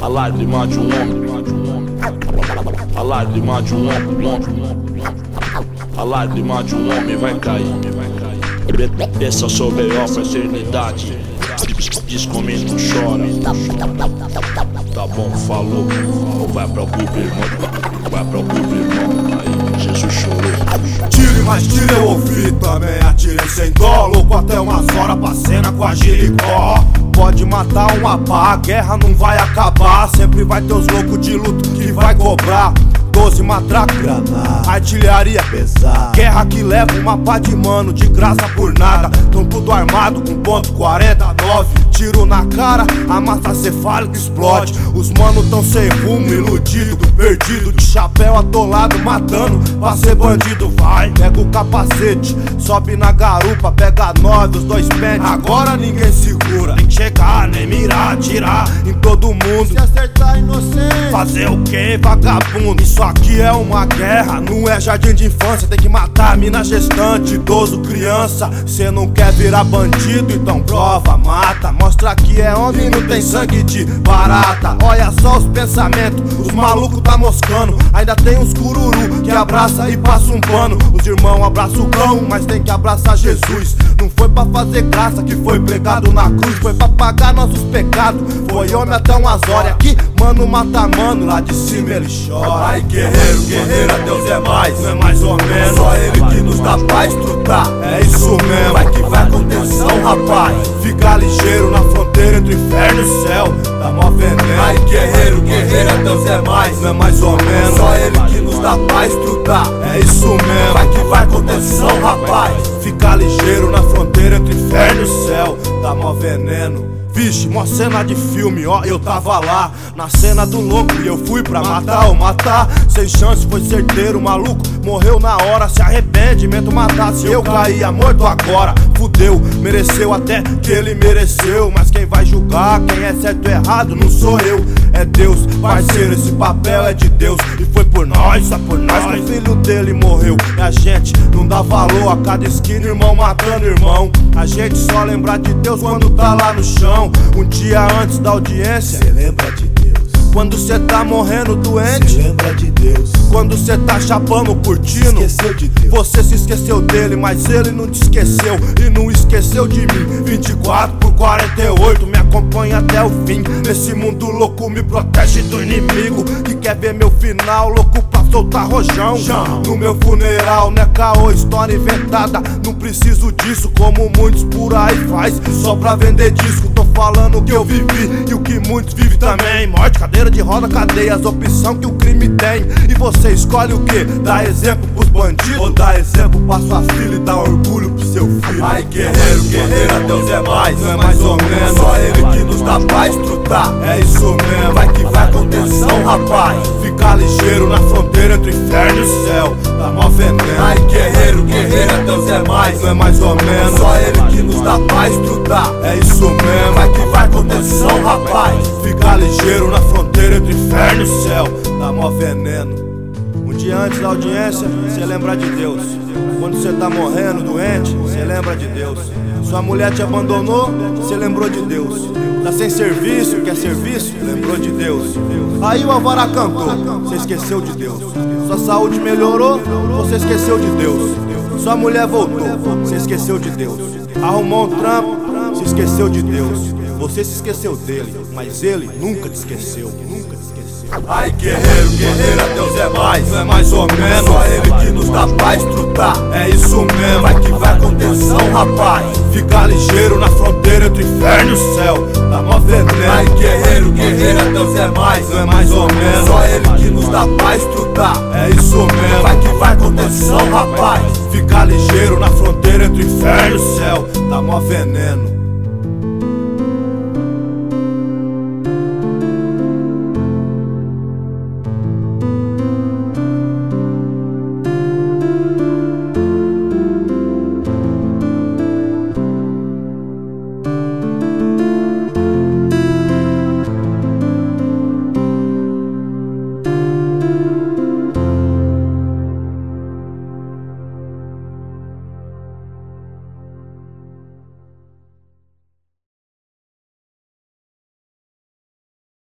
A lágrima de um homem. A lágrima de um homem. A lágrima de um homem vai cair. Essa sobre a eternidade. Diz comigo, não chora. Tá bom, falou. Vai preocupa, irmão. Vai preocupa, irmão. Aí, Jesus chorou. Tire, mas tire, eu ouvi. Também atirei sem dó. Louco até umas horas pra cena com a Jericó. Pode matar uma pá, a guerra não vai acabar. Sempre vai ter os loucos de luto que vai cobrar. 12 matraca, artilharia pesada, guerra que leva uma pá de mano de graça por nada. Tão tudo armado com ponto 49. Tiro na cara, a massa cefálica explode. Os manos tão sem rumo, iludido, perdido, de chapéu atolado, matando pra ser bandido. Vai, pega o capacete, sobe na garupa, pega 9, os 2 pentes. Agora ninguém segura, tem que chegar, nem mirar, atirar em todo mundo. Se acertar inocente, fazer o que, vagabundo? Isso aqui é uma guerra, não é jardim de infância. Tem que matar mina gestante, idoso, criança. Cê não quer virar bandido, então prova, mata. Mostra que é homem, não tem sangue de barata. Olha só os pensamentos, os malucos tá moscando. Ainda tem uns cururu que abraça e passa um pano. Os irmãos abraçam o cão, mas tem que abraçar Jesus. Não foi pra fazer graça que foi pregado na cruz, foi pra pagar nossos pecados. Foi homem até umas horas. Aqui, mano mata mano, lá de cima ele chora. Ai, guerreiro, guerreira, Deus é mais, não é mais ou menos. Só ele que nos dá paz, trutar, é isso mesmo. Vai que vai com tensão, rapaz. Fica ligeiro na fronteira entre o inferno e o céu. Tá mó veneno. Ai, guerreiro, guerreira, Deus é mais, não é mais ou menos. Só ele que nos dá paz, trutar, é isso mesmo. Vai que vai com tensão, rapaz. Fica ligeiro na fronteira entre o inferno e o céu. Tá mó veneno. Vixe, mó cena de filme, ó, eu tava lá na cena do louco e eu fui pra matar ou matar. Sem chance, foi certeiro, maluco, morreu na hora. Se arrependimento matasse, eu caía morto agora. Fudeu, mereceu até que ele mereceu. Mas quem vai julgar quem é certo ou errado não sou eu, é Deus. Parceiro, esse papel é de Deus. E foi por nós, só por nós que o filho dele morreu. E a gente não dá valor a cada esquina, irmão matando irmão. A gente só lembra de Deus quando tá lá no chão. Um dia antes da audiência, cê lembra de Deus. Quando cê tá morrendo doente, cê lembra de Deus. Quando cê tá chapando, curtindo, esqueceu de Deus. Você se esqueceu dele, mas ele não te esqueceu. E não esqueceu de mim. 24/48, me acompanha até o fim. Nesse mundo louco me protege do inimigo que quer ver meu final, louco pra soltar rojão. No meu funeral, né, caô, história inventada. Não preciso disso, como muitos por aí faz, só pra vender disco. Tô falando o que eu vivi e o que muitos vivem também. Morte, cadeira de roda, cadeias, opção que o crime tem. E você escolhe o que? Dá exemplo pros bandidos ou dá exemplo pra sua filha e dá orgulho pro seu filho? Ai, guerreiro, guerreira, Deus é mais, não é mais ou menos. Só ele que nos dá paz, trutar, é isso mesmo. Vai que vai com tensão, rapaz. Fica ligeiro na fronteira entre o inferno e o céu. Tá mó veneno. Ai, guerreiro, guerreira, Deus é mais, não é mais ou menos. Só ele que nos dá paz, trutar, é isso mesmo. Vai que vai com tensão, rapaz. Fica ligeiro na fronteira entre o inferno e o céu. Tá mó veneno. Um dia antes da audiência, cê lembra de Deus. Quando cê tá morrendo, doente, cê lembra de Deus. Sua mulher te abandonou, cê lembrou de Deus. Tá sem serviço, quer serviço, lembrou de Deus. Aí o alvará cantou, cê esqueceu de Deus. Sua saúde melhorou, você esqueceu de Deus. Sua mulher voltou, cê esqueceu de Deus. Arrumou um trampo, se esqueceu de Deus. Você se esqueceu dele, mas ele nunca te esqueceu. Ai, guerreiro, guerreira, Deus é mais, não é mais ou menos. Só ele que nos dá paz, trutar, é isso mesmo. Vai que vai com tensão, rapaz. Fica ligeiro na fronteira entre o inferno e o céu. Tá mó veneno. Ai, guerreiro, guerreira, Deus é mais, não é mais ou menos. Só ele que nos dá paz, trutar, é isso mesmo. Vai que vai com tensão, rapaz. Fica ligeiro na fronteira entre o inferno e o céu. Tá mó veneno.